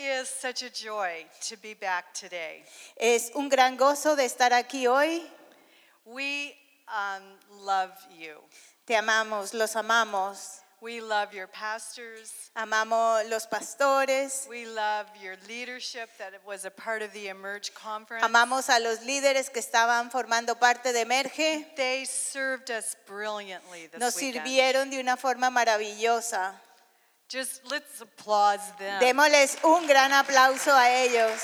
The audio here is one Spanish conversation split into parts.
is such a joy to be back today. Es un gran gozo de estar aquí hoy. We love you. Te amamos, los amamos. We love your pastors. Amamos los pastores. We love your leadership that was a part of the Emerge conference. Amamos a los líderes que estaban formando parte de Emerge. They served us brilliantly this Nos weekend. sirvieron de una forma maravillosa. Just let's applaud them. Démosles un gran aplauso a ellos.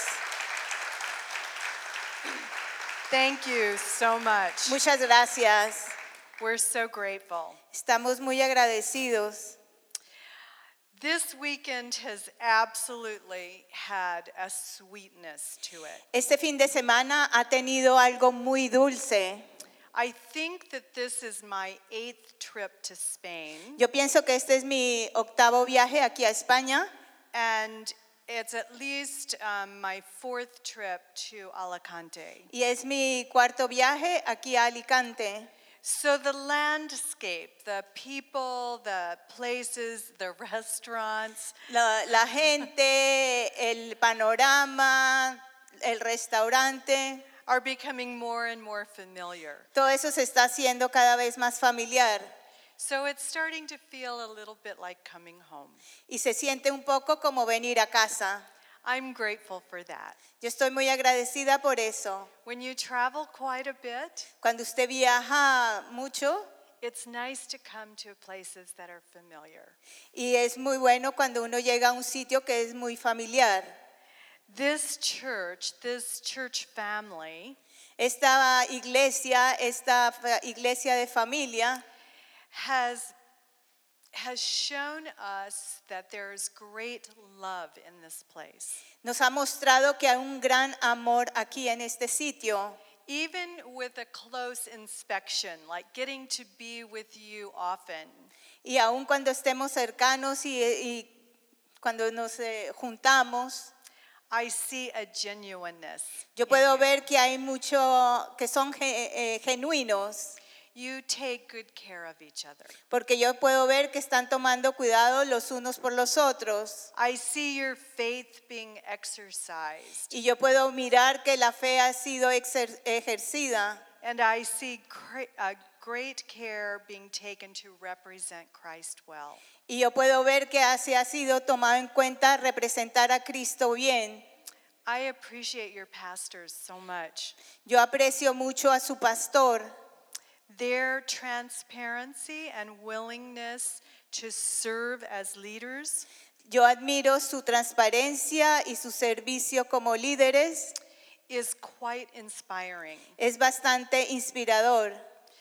Thank you so much. Muchas gracias. We're so grateful. Estamos muy agradecidos. This weekend has absolutely had a sweetness to it. Este fin de semana ha tenido algo muy dulce. I think that this is my 8th trip to Spain, Yo pienso que este es mi 8º viaje aquí a España and it's at least my 4th trip to Alicante. y es mi 4º viaje aquí a Alicante. So the landscape, the people, the places, the restaurants, La gente, el panorama, el restaurante, are becoming more and more familiar. todo eso se está haciendo cada vez más familiar So it's starting to feel a little bit like coming home. y se siente un poco como venir a casa. I'm grateful for that. Yo estoy muy agradecida por eso. When you travel quite a bit, Cuando usted viaja mucho it's nice to come to places that are familiar. y es muy bueno cuando uno llega a un sitio que es muy familiar. This church family, Esta iglesia de familia has shown us that there's great love in this place. nos ha mostrado que hay un gran amor aquí en este sitio. Even with a close inspection, like getting to be with you often, Y aun cuando estemos cercanos y cuando nos juntamos, I see a genuineness. yo puedo ver que hay mucho que son genuinos, You take good care of each other. porque yo puedo ver que están tomando cuidado los unos por los otros. I see your faith being exercised. Y yo puedo mirar que la fe ha sido ejercida. And I see great care being taken to represent Christ well. Y yo puedo ver que así ha sido tomado en cuenta representar a Cristo bien. I appreciate your pastors so much. Yo aprecio mucho a su pastor. Their transparency and willingness to serve as leaders Yo admiro su transparencia y su servicio como líderes. is quite inspiring. Es bastante inspirador.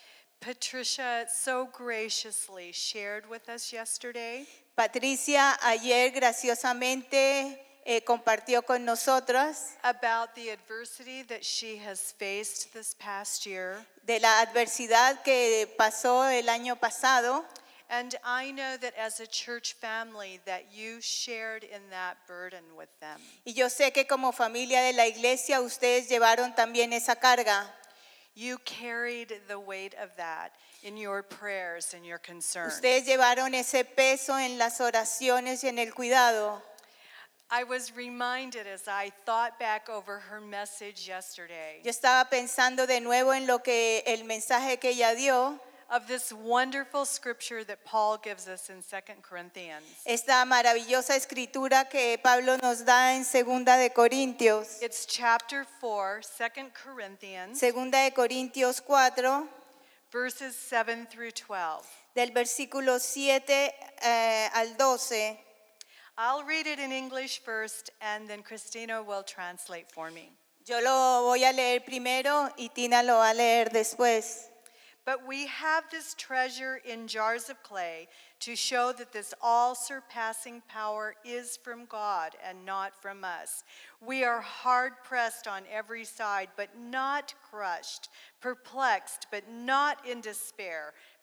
Patricia so graciously shared with us yesterday Patricia ayer graciosamente compartió con nosotras about the adversity that she has faced this past year. de la adversidad que pasó el año pasado. And I know that as a church family that you shared in that burden with them. Y yo sé que como familia de la iglesia ustedes llevaron también esa carga. You carried the weight of that in your prayers and your concerns. Ustedes llevaron ese peso en las oraciones y en el cuidado. I was reminded as I thought back over her message yesterday Yo estaba pensando de nuevo en lo que el mensaje que ella dio, of this wonderful scripture that Paul gives us in 2 Corinthians. esta maravillosa escritura que Pablo nos da en Segunda de Corintios. It's chapter 4, 2 Corinthians, Segunda de Corintios 4, verses 7 through 12. del versículo 7 al 12. I'll read it in English first, and then Christina will translate for me. Yo lo voy a leer primero y Tina lo va a leer después. But we have this treasure in jars of clay to show that this all-surpassing power is from God and not from us. We are hard-pressed on every side, but not crushed, perplexed, but not in despair,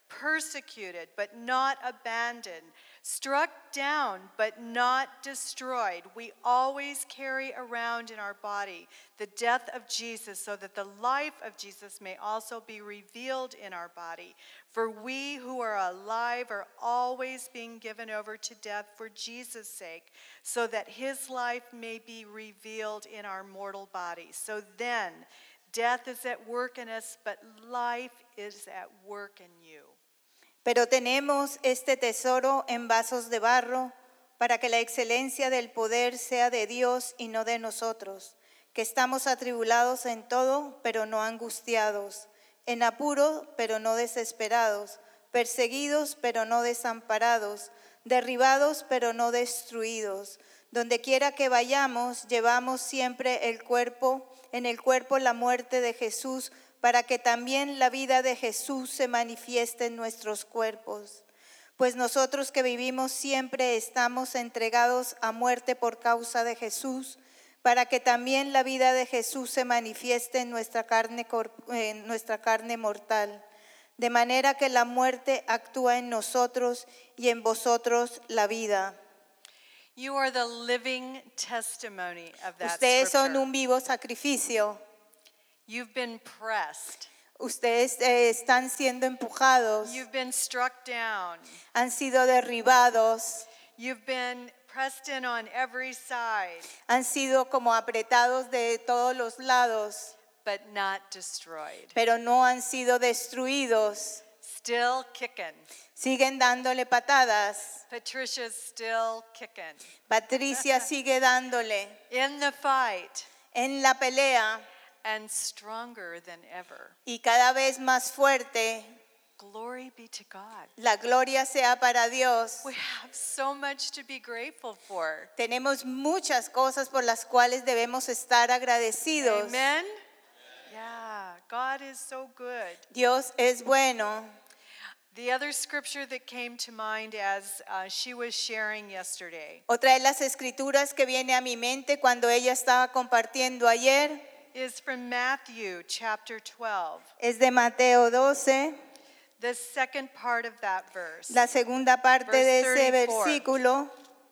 persecuted but not abandoned, struck down but not destroyed. We always carry around in our body the death of Jesus, so that the life of Jesus may also be revealed in our body. For we who are alive are always being given over to death for Jesus' sake, so that his life may be revealed in our mortal body. So then, death is at work in us, but life is at work in you. Pero tenemos este tesoro en vasos de barro, para que la excelencia del poder sea de Dios y no de nosotros, que estamos atribulados en todo, pero no angustiados, en apuro, pero no desesperados, perseguidos, pero no desamparados, derribados, pero no destruidos. Donde quiera que vayamos, llevamos siempre en el cuerpo la muerte de Jesús, para que también la vida de Jesús se manifieste en nuestros cuerpos. Pues nosotros que vivimos siempre estamos entregados a muerte por causa de Jesús, para que también la vida de Jesús se manifieste en nuestra carne mortal. De manera que la muerte actúa en nosotros y en vosotros la vida. You are the living testimony of that Ustedes son scripture. un vivo sacrificio. You've been pressed. Ustedes están siendo empujados, You've been struck down. han sido derribados, You've been pressed in on every side, han sido como apretados de todos los lados, but not destroyed. pero no han sido destruidos. Still kicking. Siguen dándole patadas. Patricia's still kicking. Patricia sigue dándole In the fight, en la pelea and stronger than ever. y cada vez más fuerte. Glory be to God. La gloria sea para Dios. We have so much to be grateful for. Tenemos muchas cosas por las cuales debemos estar agradecidos. Amen? Yeah, God is so good. Dios es bueno. The other scripture that came to mind as she was sharing yesterday Otra de las escrituras que viene a mi mente cuando ella estaba compartiendo ayer is from Matthew chapter 12, es de Mateo 12, the second part of that verse. la segunda parte de ese Verse 34. versículo.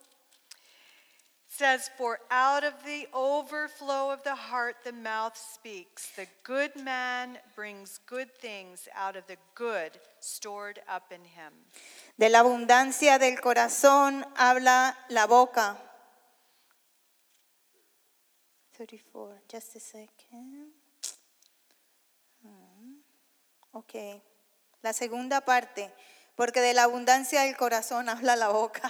Says, for out of the overflow of the heart the mouth speaks. The good man brings good things out of the good stored up in him. De la abundancia del corazón habla la boca. 34, just a second. Ok, la segunda parte, porque de la abundancia del corazón habla la boca.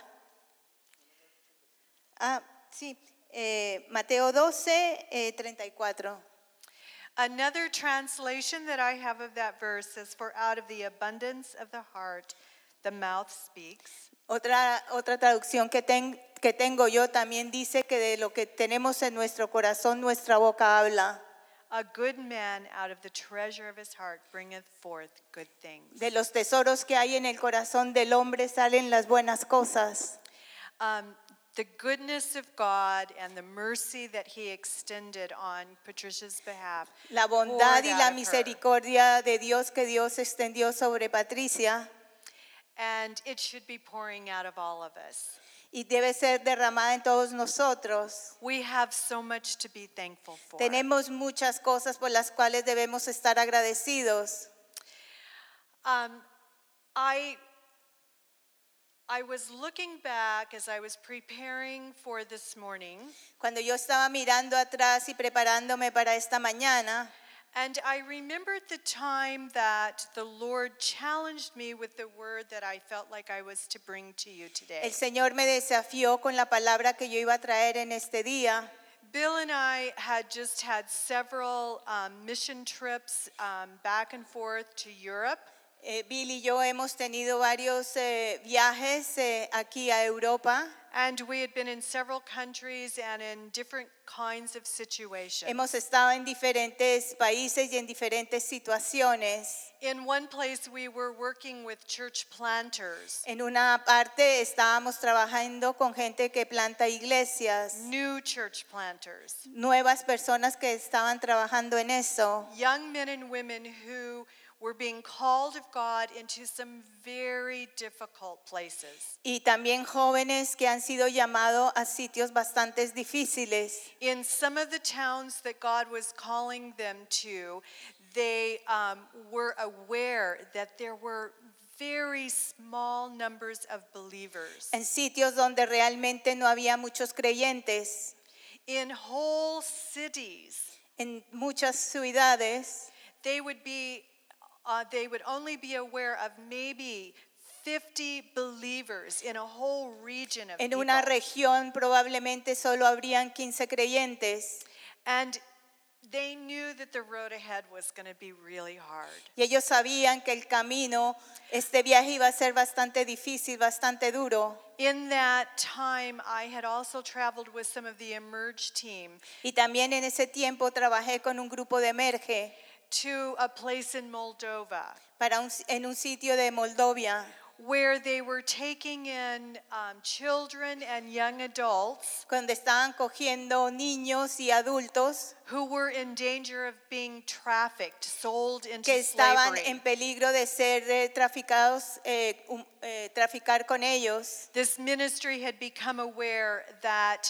Sí, Mateo 12, 34. Another translation that I have of that verse says, for out of the abundance of the heart the mouth speaks. Otra traducción que tengo yo también dice que de lo que tenemos en nuestro corazón, nuestra boca habla. A good man out of the treasure of his heart bringeth forth good things. De los tesoros que hay en el corazón del hombre salen las buenas cosas. The goodness of God and the mercy that he extended on Patricia's behalf. La bondad poured y out la of her. misericordia de Dios que Dios extendió sobre Patricia And it should be pouring out of all of us. y debe ser derramada en todos nosotros. We have so much to be thankful for. Tenemos muchas cosas por las cuales debemos estar agradecidos. I was looking back as I was preparing for this morning, Cuando yo estaba mirando atrás y preparándome para esta mañana, and I remembered the time that the Lord challenged me with the word that I felt like I was to bring to you today. el Señor me desafió con la palabra que yo iba a traer en este día. Bill and I had just had several mission trips back and forth to Europe. Bill y yo hemos tenido varios viajes aquí a Europa. And we had been in several countries and in different kinds of situations. Hemos estado en diferentes países y en diferentes situaciones. In one place we were working with church planters, En una parte estábamos trabajando con gente que planta iglesias, new church planters, nuevas personas que estaban trabajando en eso. young men and women who were being called of God into some very difficult places. Y también jóvenes que han sido llamados a sitios bastante difíciles. In some of the towns that God was calling them to, they were aware that there were very small numbers of believers. En sitios donde realmente no había muchos creyentes. In whole cities, En muchas ciudades they would only be aware of maybe 50 believers in a whole region of en people. una región probablemente solo habrían 15 creyentes. And they knew that the road ahead was going to be really hard. Y ellos sabían que el camino, este viaje iba a ser bastante difícil, bastante duro. In that time, I had also traveled with some of the Emerge team Y también en ese tiempo trabajé con un grupo de Emerge to a place in Moldova en un sitio de Moldovia, where they were taking in children and young adults donde estaban cogiendo niños y adultos who were in danger of being trafficked, sold into que estaban slavery. en peligro de ser traficados, traficar con ellos. This ministry had become aware that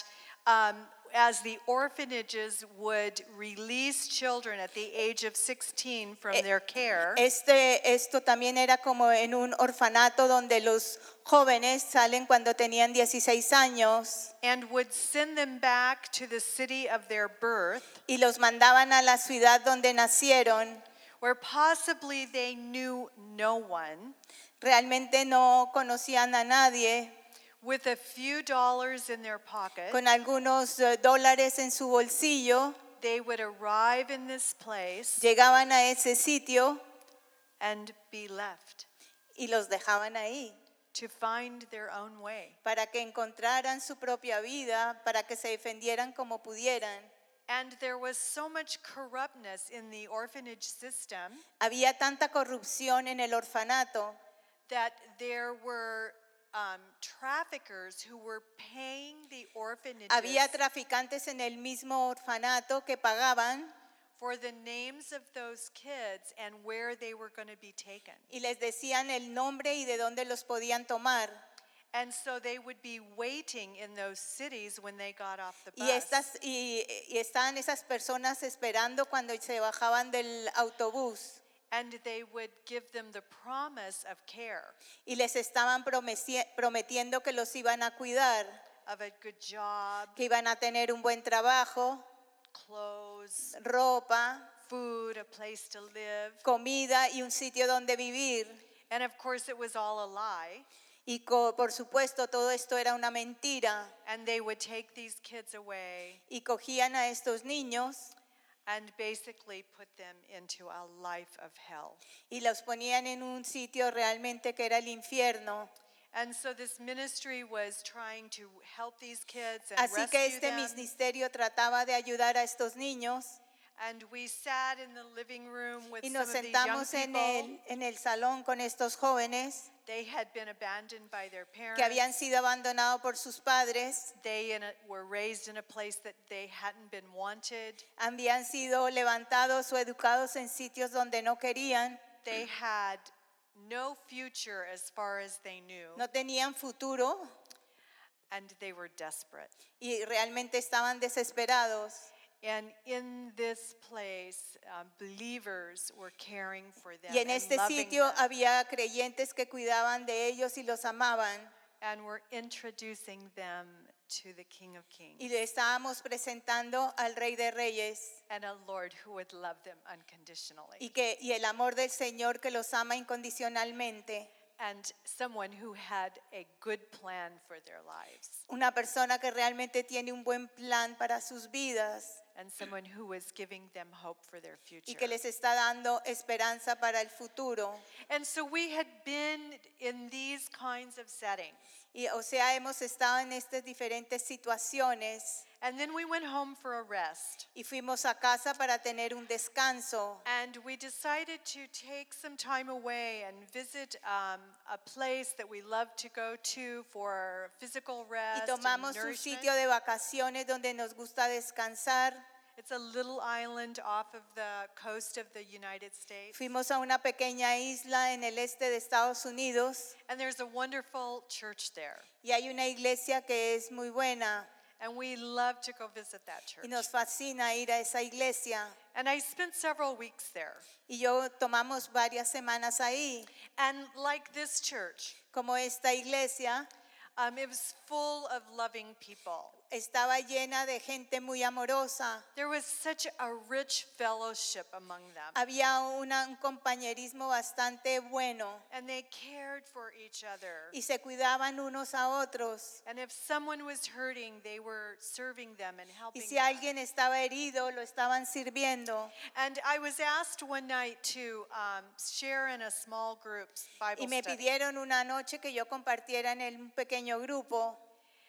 as the orphanages would release children at the age of 16 from their care, Esto también era como en un orfanato donde los jóvenes salen cuando tenían 16 años and would send them back to the city of their birth, y los mandaban a la ciudad donde nacieron. where possibly they knew no one, Realmente no conocían a nadie, with a few dollars in their pocket. con algunos dólares en su bolsillo, They would arrive in this place llegaban a ese sitio and be left y los dejaban ahí to find their own way. para que encontraran su propia vida, para que se defendieran como pudieran. And there was so much corruptness in the orphanage system Había tanta corrupción en el orfanato that there were traffickers who were paying the orphanages había traficantes en el mismo orfanato que pagaban for the names of those kids and where they were going to be taken. y les decían el nombre y de dónde los podían tomar. And so they would be waiting in those cities when they got off the bus. Y estaban esas personas esperando cuando se bajaban del autobús. And they would give them the promise of care, Y les estaban prometiendo que los iban a cuidar, of a good job, que iban a tener un buen trabajo, clothes, ropa, food, a place to live. comida y un sitio donde vivir. And of course it was all a lie. Y por supuesto todo esto era una mentira. And they would take these kids away Y cogían a estos niños and basically put them into a life of hell. y los ponían en un sitio realmente que era el infierno. And so this ministry was trying to help these kids and Así que rescue este them. ministerio trataba de ayudar a estos niños And we sat in the living room with y some nos of these young sentamos people. en el salón con estos jóvenes They had been abandoned by their parents. que habían sido abandonados por sus padres, They were raised in a place that they hadn't been wanted. habían sido levantados o educados en sitios donde no querían, They had no future as far as they knew. no tenían futuro And they were desperate. y realmente estaban desesperados. And in this place, believers were caring for them Y en and este loving sitio them, había creyentes que cuidaban de ellos y los amaban. and were introducing them to the King of Kings Y le estábamos presentando al Rey de Reyes and a Lord who would love them unconditionally, y el amor del Señor que los ama incondicionalmente. and someone who had a good plan for their lives, Una persona que realmente tiene un buen plan para sus vidas and someone who was giving them hope for their y future. que les está dando esperanza para el futuro. And so we had been in these kinds of settings. Y o sea, hemos estado en estas diferentes situaciones And then we went home for a rest. y fuimos a casa para tener un descanso. And we decided to take some time away and visit a place that we love to go to for physical Y rest tomamos and un nourishment. sitio de vacaciones donde nos gusta descansar. It's a little island off of the coast of the United States. Fuimos a una pequeña isla en el este de Estados Unidos And there's a wonderful church there. y hay una iglesia que es muy buena And we love to go visit that church. y nos fascina ir a esa iglesia. And I spent several weeks there. Y yo tomamos varias semanas ahí. And like this church, Como esta iglesia it was full of loving people. estaba llena de gente muy amorosa. There was such a rich fellowship among them. Había un compañerismo bastante bueno And they cared for each other. y se cuidaban unos a otros. And if someone was hurting, they were serving them and Y helping si them. alguien estaba herido, lo estaban sirviendo. And I was asked one night to share in a small group Bible Y me study. pidieron una noche que yo compartiera en un pequeño grupo.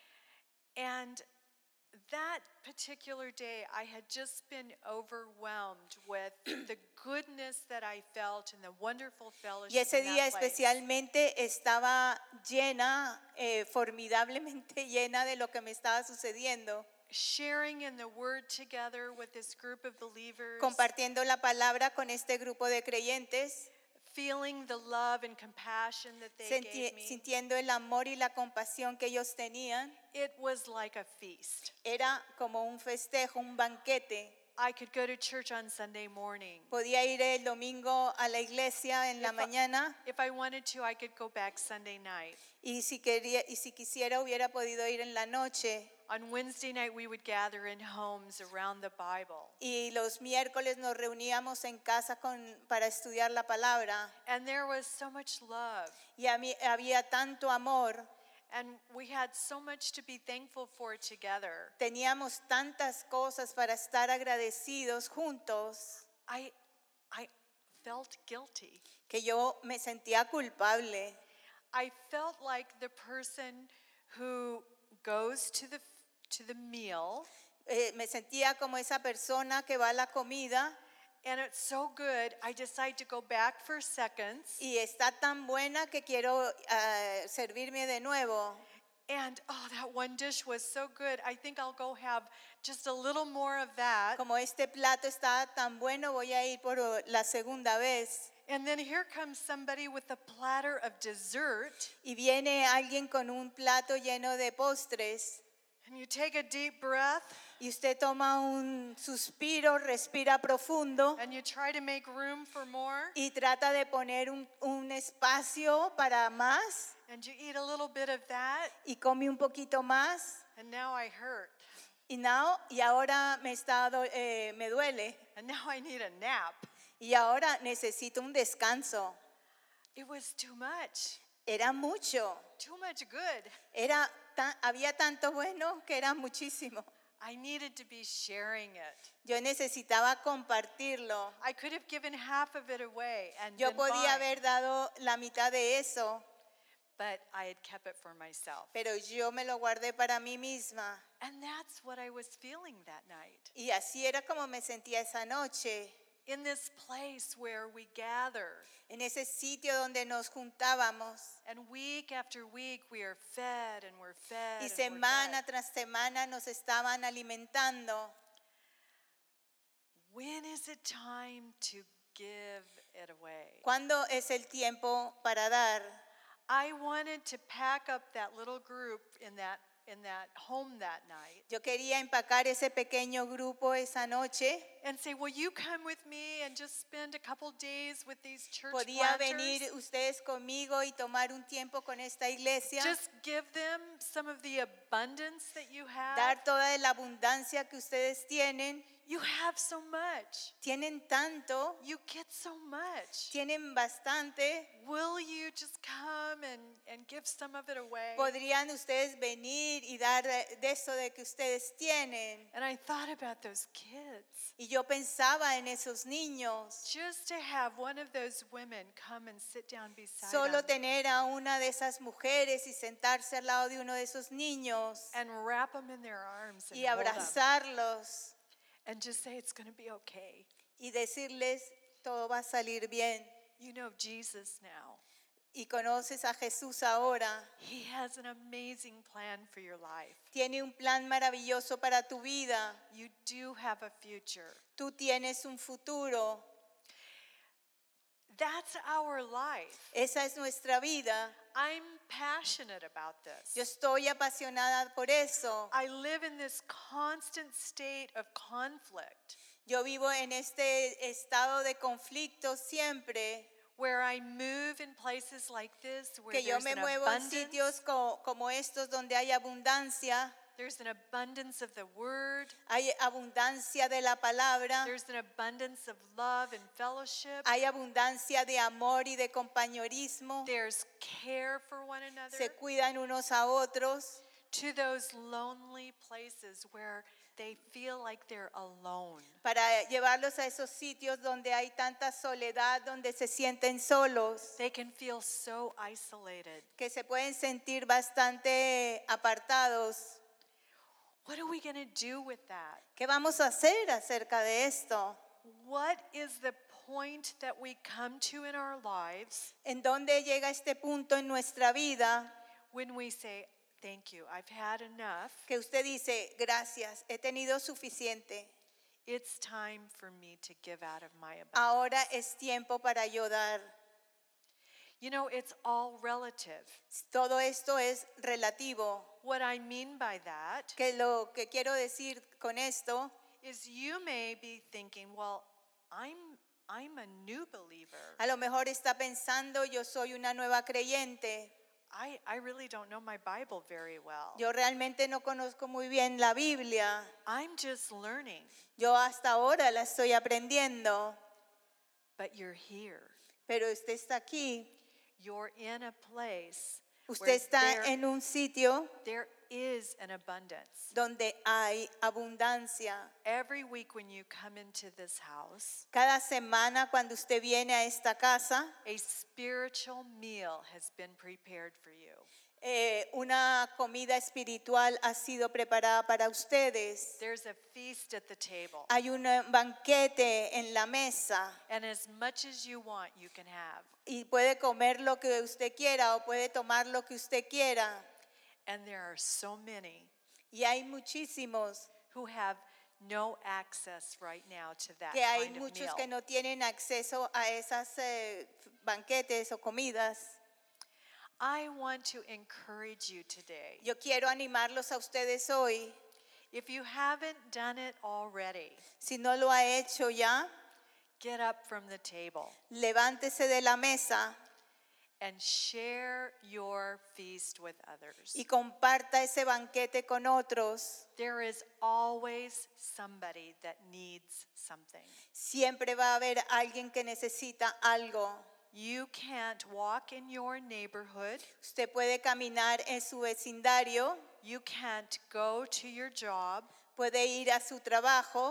And that particular day, I had just been overwhelmed with the goodness that I felt and the wonderful fellowship Y ese in día that place. especialmente estaba llena, formidablemente llena de lo que me estaba sucediendo. Sharing in the word together with this group of believers, Compartiendo la palabra con este grupo de creyentes, feeling the love and compassion that they gave me. sintiendo el amor y la compasión que ellos tenían. It was like a feast. Era como un festejo, un banquete. I could go to church on Sunday morning. Podía ir el domingo a la iglesia en la mañana If I wanted to, I could go back Sunday night. y si quisiera hubiera podido ir en la noche. On Wednesday night, we would gather in homes around the Bible. Y los miércoles nos reuníamos en casa para estudiar la palabra. And there was so much love. Y había tanto amor. And we had so much to be thankful for together. Teníamos tantas cosas para estar agradecidos juntos I felt guilty. que yo me sentía culpable. I felt like the person who goes to the meal, Me sentía como esa persona que va a la comida and it's so good, I decide to go back for seconds. y está tan buena que quiero servirme de nuevo. And oh, that one dish was so good. I think I'll go have just a little more of that. Como este plato está tan bueno, voy a ir por la segunda vez. And then here comes somebody with a platter of dessert. Y viene alguien con un plato lleno de postres. And you take a deep breath Y usted toma un suspiro, respira profundo and you try to make room for more. y trata de poner un espacio para más And you eat a little bit of that. y come un poquito más. And now I hurt. Y ahora me duele. And now I need a nap. Y ahora necesito un descanso. It was too much. Era mucho. Too much good. Había tanto bueno que era muchísimo. I needed to be sharing it. Yo necesitaba compartirlo. I could have given half of it away and Yo been podía fine, haber dado la mitad de eso, but I had kept it for myself. pero yo me lo guardé para mí misma. And that's what I was feeling that night. Y así era como me sentía esa noche, In this place where we gather, en ese sitio donde nos juntábamos. and week after week we are fed and we're fed. Y and we're semana fed. tras semana nos estaban alimentando. When is it time to give it away? ¿Cuándo es el tiempo para dar? I wanted to pack up that little group in that home that night Yo quería empacar ese pequeño grupo esa noche. and say, will you come with me and just spend a couple days with these church Podía planters? venir ustedes conmigo y tomar un tiempo con esta iglesia. Just give them some of the abundance that you have. Dar toda la abundancia que ustedes tienen. You have so much. Tienen tanto, You get so much. tienen bastante. Will you just come and give some of it away? Podrían ustedes venir y dar de eso de que ustedes tienen. And I thought about those kids. Y yo pensaba en esos niños. Just to have one of those women come and sit down beside Solo them tener a una de esas mujeres y sentarse al lado de uno de esos niños and wrap them in their arms and y hold them abrazarlos and just say it's going to be okay. y decirles todo va a salir bien. You know Jesus now. y conoces a Jesús ahora, He has an amazing plan for your life. tiene un plan maravilloso para tu vida. You do have a future. Tú tienes un futuro. That's our life. Esa es nuestra vida. I'm passionate about Yo this. estoy apasionada por eso. I live in this constant state of conflict Yo vivo en este estado de conflicto siempre, where I move in places like this where que yo there's me an muevo en abundance. sitios como estos donde hay abundancia. There's an abundance of the word. Hay abundancia de la palabra, There's an abundance of love and fellowship. hay abundancia de amor y de compañerismo. There's care for one another. Se cuidan unos a otros. To those lonely places where they feel like they're alone. Para llevarlos a esos sitios donde hay tanta soledad, donde se sienten solos, They can feel so isolated. que se pueden sentir bastante apartados. What are we going to do with that? ¿Qué vamos a hacer acerca de esto? What is the point that we come to in our lives ¿En dónde llega este punto en nuestra vida when we say, thank you, I've had enough. que usted dice, gracias, he tenido suficiente, It's time for me to give out of my abundance. ahora es tiempo para yo dar? You know, it's all relative. Todo esto es relativo. What I mean by that Que lo que quiero decir con esto is you may be thinking, well, I'm a new believer. a lo mejor está pensando, yo soy una nueva creyente. I really don't know my Bible very well. Yo realmente no conozco muy bien la Biblia. I'm just learning. Yo hasta ahora la estoy aprendiendo. But you're here. Pero usted está aquí. You're in a place Usted where está en un sitio there is an abundance. donde hay abundancia. Every week when you come into this house, Cada semana cuando usted viene a esta casa, a spiritual meal has been prepared for you. una comida espiritual ha sido preparada para ustedes. There's a feast at the table. Hay un banquete en la mesa And as much as you want, you can have. y puede comer lo que usted quiera o puede tomar lo que usted quiera. And there are so many Y hay muchísimos, who have no access right now to that que hay kind of muchos meal. que no tienen acceso a esas banquetes o comidas. I want to encourage you today. Yo quiero animarlos a ustedes hoy. If you haven't done it already, Si no lo ha hecho ya, get up from the table levántese de la mesa and share your feast with others. y comparta ese banquete con otros. There is always somebody that needs something. Siempre va a haber alguien que necesita algo. You can't walk in your neighborhood. Usted puede caminar en su vecindario, You can't go to your job. puede ir a su trabajo,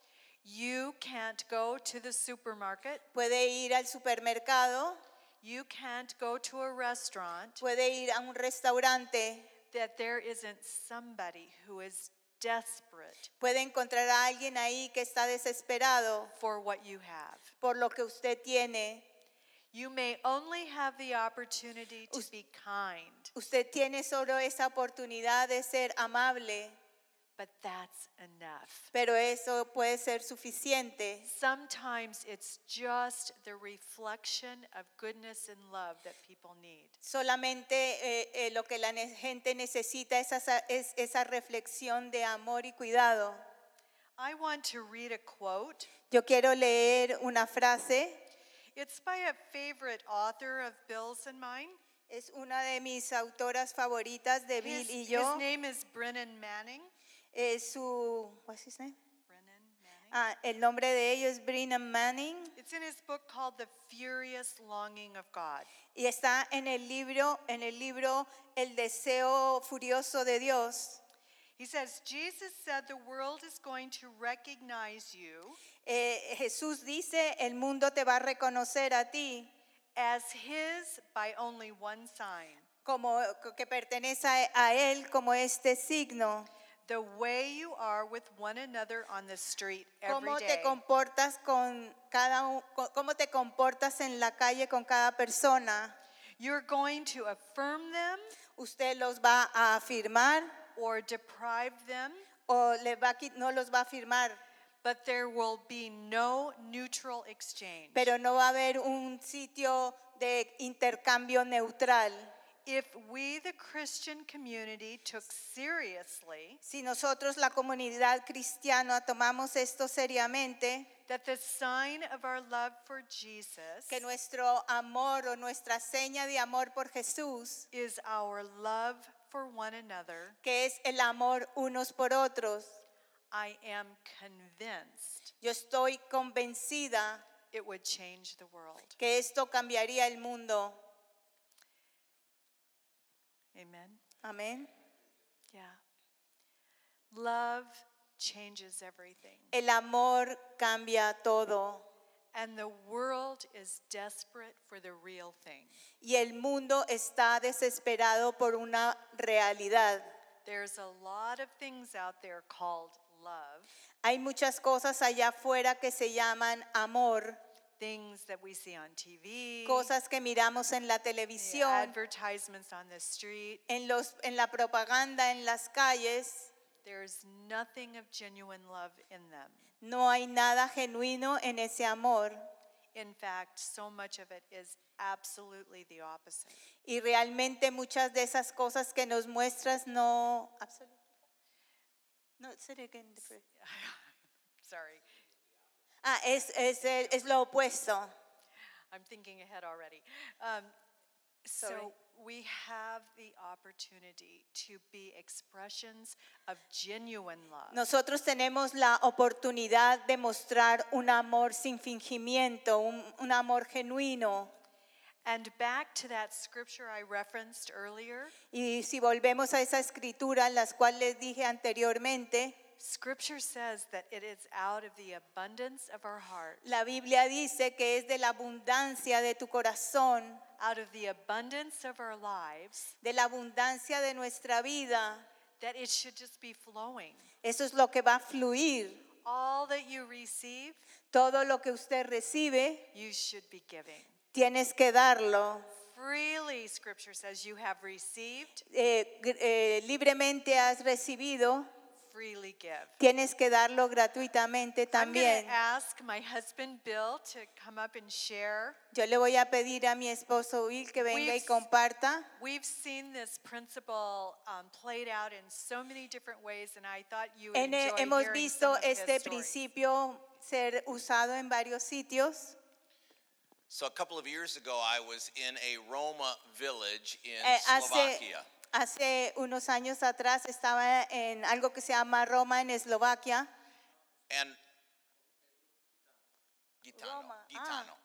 You can't go to the supermarket. puede ir al supermercado, You can't go to a restaurant. puede ir a un restaurante, That there isn't somebody who is desperate puede encontrar a alguien ahí que está desesperado for what you have. por lo que usted tiene. You may only have the opportunity to be kind, Usted tiene solo esa oportunidad de ser amable, but that's enough. pero eso puede ser suficiente. Sometimes it's just the reflection of goodness and love that people need. Solamente lo que la gente necesita es esa reflexión de amor y cuidado. I want to read a quote. Yo quiero leer una frase. It's by a favorite author of Bill's and mine. Es una de mis autoras favoritas de Bill y His yo. name is Brennan Manning. What's his name? Brennan Manning. El nombre de ellos es Brennan Manning It's in his book called The Furious Longing of God. y está en el libro El deseo furioso de Dios. He says, Jesus said the world is going to recognize you Jesús dice, el mundo te va a reconocer a ti as his by only one sign. como que pertenece a él como este signo. The way you are with one another on the street every Cómo te day. comportas cómo te comportas en la calle con cada persona. You're going to affirm them Usted los va a afirmar or deprive them, o no los va a afirmar, but there will be no neutral exchange. pero no va a haber un sitio de intercambio neutral. If we, the Christian community, took seriously Si nosotros, la comunidad cristiana, tomamos esto seriamente, that the sign of our love for Jesus que nuestro amor o nuestra seña de amor por Jesús, is our love for one another, que es el amor unos por otros, I am convinced yo estoy convencida it would change the world. que esto cambiaría el mundo. Amen? Amén. Yeah. Love changes everything. El amor cambia todo And the world is desperate for the real thing. y el mundo está desesperado por una realidad. There's a lot of things out there called love, Hay muchas cosas allá afuera que se llaman amor, things that we see on TV, cosas que miramos en la the televisión, advertisements on the street. en la propaganda, en las calles. There's nothing of genuine love in them. No hay nada genuino en ese amor In fact, so much of it is absolutely the opposite. y realmente muchas de esas cosas que nos muestras no. No, say it again. Sorry, Es lo opuesto. I'm thinking ahead already. Sorry. So we have the opportunity to be expressions of genuine love. Nosotros tenemos la oportunidad de mostrar un amor sin fingimiento, un amor genuino. And back to that scripture I referenced earlier, Y si volvemos a esa escritura, las cuales les dije anteriormente, scripture says that it is out of the abundance of our heart, la Biblia dice que es de la abundancia de tu corazón, out of the abundance of our lives, de la abundancia de nuestra vida. that it should just be flowing. Eso es lo que va a fluir. All that you receive, Todo lo que usted recibe, you should be giving. tienes que darlo. Freely, scripture says, you have received, Libremente has recibido, freely give. tienes que darlo gratuitamente I'm going también. to ask my husband Bill to come up and share. Yo le voy a pedir a mi esposo Bill que venga y We've- comparta. We've seen this principle played out in so many different ways, and I thought you would enjoy Hemos hearing visto some of his este stories. principio ser usado en varios sitios. So a couple of years ago, I was in a Roma village in Hace, Slovakia. hace unos años atrás estaba en algo que se llama Roma en Eslovaquia. And Gitano. Roma, Gitano.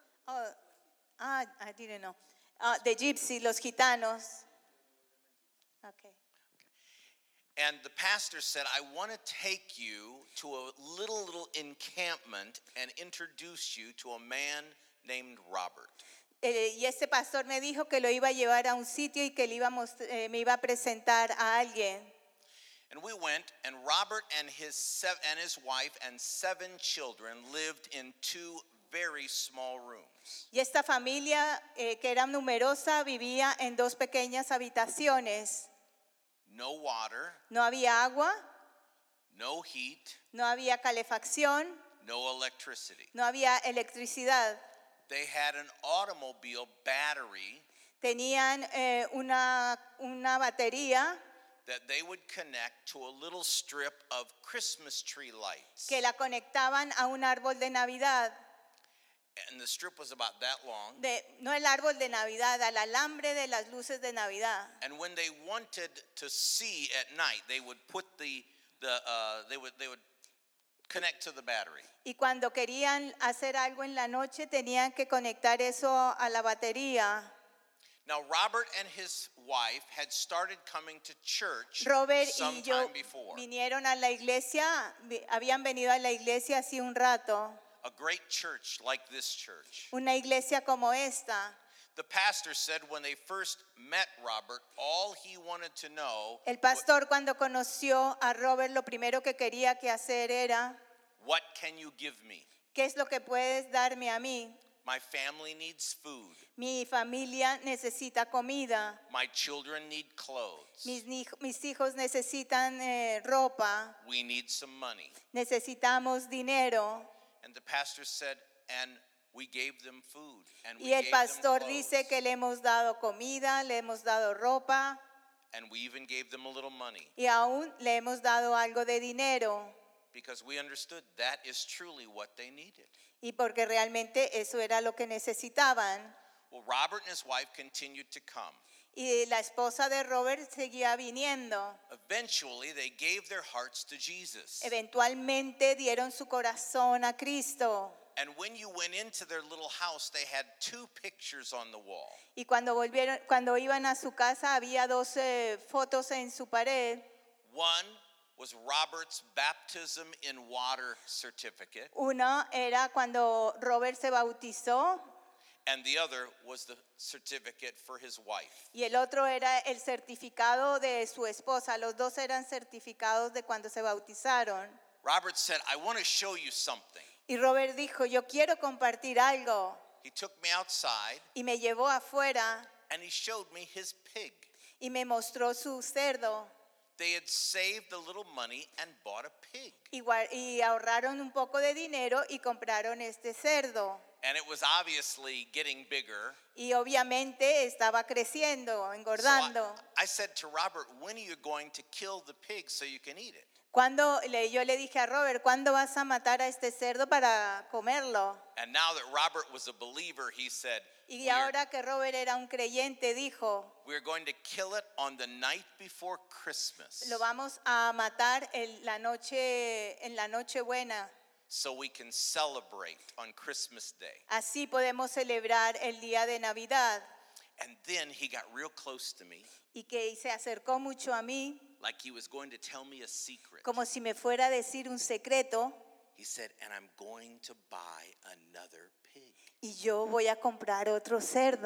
I didn't know. The Gypsy, los gitanos. Okay. And the pastor said, I want to take you to a little encampment and introduce you to a man named Robert. Y este pastor me dijo que lo iba a llevar a un sitio y que me iba a presentar a alguien. And we went, and Robert and his wife and 7 children lived in 2 very small rooms. Y esta familia, que era numerosa, vivía en 2 pequeñas habitaciones. No water, No había agua, no heat, no había calefacción, no electricity. no había electricidad. They had an automobile battery Tenían una batería that they would connect to a little strip of Christmas tree lights. que la conectaban a un árbol de Navidad. And the strip was about that long. No el árbol de Navidad, al alambre de las luces de Navidad. And when they wanted to see at night, they would put they would connect to the battery. Y cuando querían hacer algo en la noche, tenían que conectar eso a la batería. Now Robert and his wife had started coming to church Robert y sometime yo before. vinieron a la iglesia, habían venido a la iglesia hace un rato. A great church like this church. Una iglesia como esta. The pastor said when they first met Robert, all he wanted to know El pastor cuando conoció a Robert, lo primero que quería que hacer era, what can you give me? ¿qué es lo que puedes darme a mí? My family needs food. Mi familia necesita comida. My children need clothes. Mis hijos necesitan ropa. We need some money. Necesitamos dinero. And the pastor said, and we gave them food. And we Y el gave pastor them dice clothes. que le hemos dado comida, le hemos dado ropa And we even gave them a little money. y aún le hemos dado algo de dinero. Because we understood that is truly what they needed. Y porque realmente eso era lo que necesitaban. Well, Robert and his wife continued to come. Y la esposa de Robert seguía viniendo. Eventually, they gave their hearts to Jesus. Eventualmente dieron su corazón a Cristo. And when you went into their little house, they had 2 pictures on the wall. Y cuando iban a su casa había 12 fotos en su pared. One was Robert's baptism in water certificate, Una era cuando Robert se bautizó and the other was the certificate for his wife. y el otro era el certificado de su esposa. Los dos eran certificados de cuando se bautizaron. Robert said, I want to show you something. Y Robert dijo, yo quiero compartir algo. He took me outside Y me llevó afuera and he showed me his pig. y me mostró su cerdo. They had saved a little money and bought a pig. Y ahorraron un poco de dinero y compraron este cerdo. And it was obviously getting bigger. Y obviamente estaba creciendo, So engordando. I said to Robert, when are you going to kill the pig so you can eat it? Yo le dije a Robert, ¿cuándo vas a matar a este cerdo para comerlo? And now that Robert was a believer, he said, Y ahora que Robert era un creyente, dijo, we're going to kill it on the night before Christmas lo vamos a matar en la noche buena. so we can celebrate on Christmas Day. Así podemos celebrar el día de Navidad. And then he got real close to me, Y que se acercó mucho a mí, like he was going to tell me a secret. como si me fuera a decir un secreto. He said, and I'm going to buy another pig. Y yo voy a comprar otro cerdo.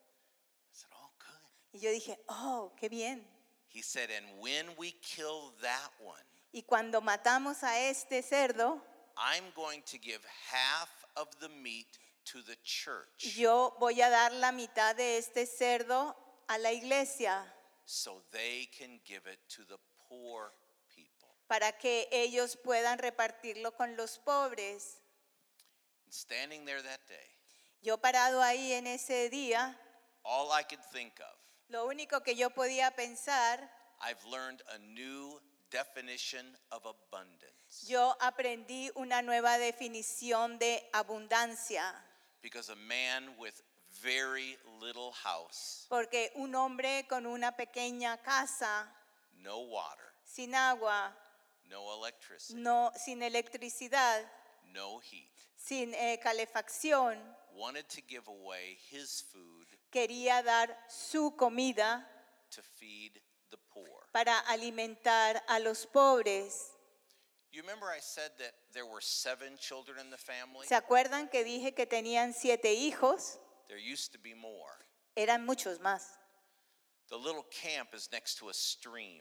I said, oh, good. Y yo dije, oh, qué bien. He said, and when we kill that one, Y cuando matamos a este cerdo, I'm going to give half of the meat to the church yo voy a dar la mitad de este cerdo a la iglesia so they can give it to the poor people. para que ellos puedan repartirlo con los pobres. And standing there that day, Yo parado ahí en ese día, all I could think of, lo único que yo podía pensar, I've learned a new definition of abundance. yo aprendí una nueva definición de abundancia. Because a man with very little house, Porque un hombre con una pequeña casa, no water, sin agua, no electricity, sin electricidad, no heat, sin calefacción, wanted to give away his food quería dar su comida to feed the poor. para alimentar a los pobres. You remember I said that there were 7 children in the family? ¿Se acuerdan que dije que tenían 7 hijos? There used to be more. Eran muchos más. The little camp is next to a stream.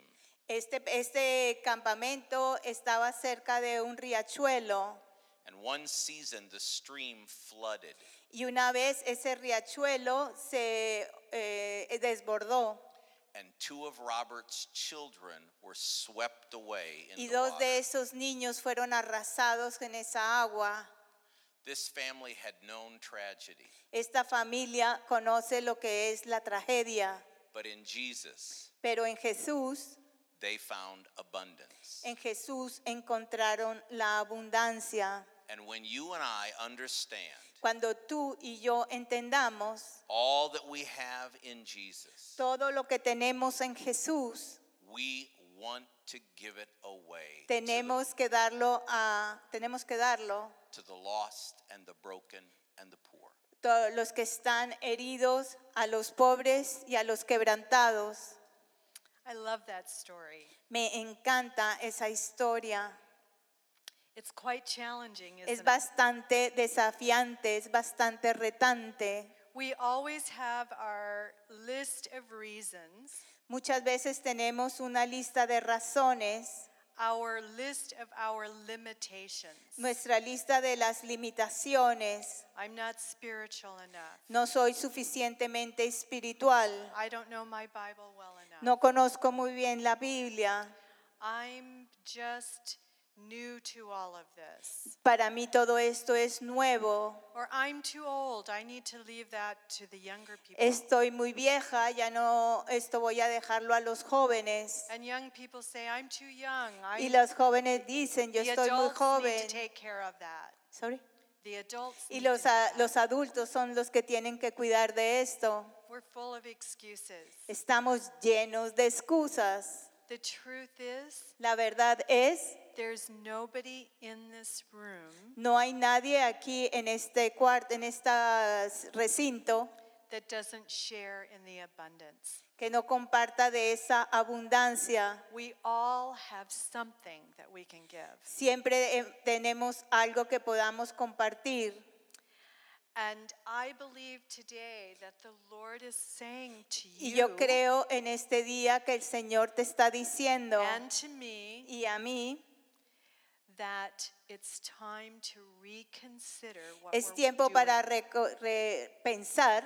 Este campamento estaba cerca de un riachuelo And one season the stream flooded. y una vez ese riachuelo se desbordó And 2 of Robert's children were swept away y in the 2 water. de esos niños fueron arrasados en esa agua. This family had known tragedy. Esta familia conoce lo que es la tragedia, But in Jesus, pero en Jesús abundance. En Jesús encontraron la abundancia. And when you and I understand Cuando tú y yo entendamos all that we have in Jesus, todo lo que tenemos en Jesús, we want to give it away tenemos que darlo to the lost and the broken and the poor. todos los que están heridos, a los pobres y a los quebrantados. I love that story. Me encanta esa historia. It's quite challenging, Es isn't it? bastante desafiante, es bastante retante. We always have our list of reasons Muchas veces tenemos una lista de razones our list of our limitations. nuestra lista de las limitaciones. I'm not spiritual enough. No soy suficientemente espiritual. I don't know my Bible well enough. No conozco muy bien la Biblia. I'm just new to all of this. Para mí todo esto es nuevo. Or I'm too old. I need to leave that to the younger people. Estoy muy vieja, ya no, esto voy a dejarlo a los jóvenes. And young people say, I'm too young. Y los jóvenes dicen, yo The estoy muy adults need joven. to take care of that. Sorry. The adults Y need to do that. los adultos son los que tienen que cuidar de esto. We're full of excuses. Estamos llenos de excusas. The truth is, La verdad es, there's nobody in this room no hay nadie aquí en este cuarto, en este recinto, that doesn't share in the abundance. que no comparta de esa abundancia. We all have something that we can give. Siempre tenemos algo que podamos compartir. And I believe today that the Lord is saying to Y you yo creo en este día que el Señor te está diciendo, and to me y a mí, that it's time to reconsider what es we're tiempo doing. para pensar.